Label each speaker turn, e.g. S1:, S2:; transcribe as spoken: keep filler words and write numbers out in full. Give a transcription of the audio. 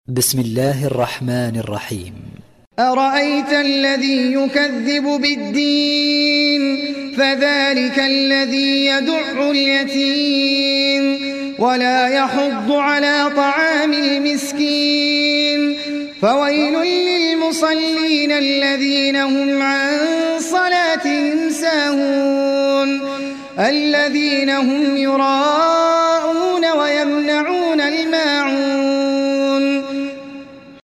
S1: بسم الله الرحمن الرحيم.
S2: أرأيت الذي يكذب بالدين فذلك الذي يدع اليتيم ولا يحض على طعام المسكين فويل للمصلين الذين هم عن صلاتهم ساهون الذين هم يراءون ويمنعون الماعون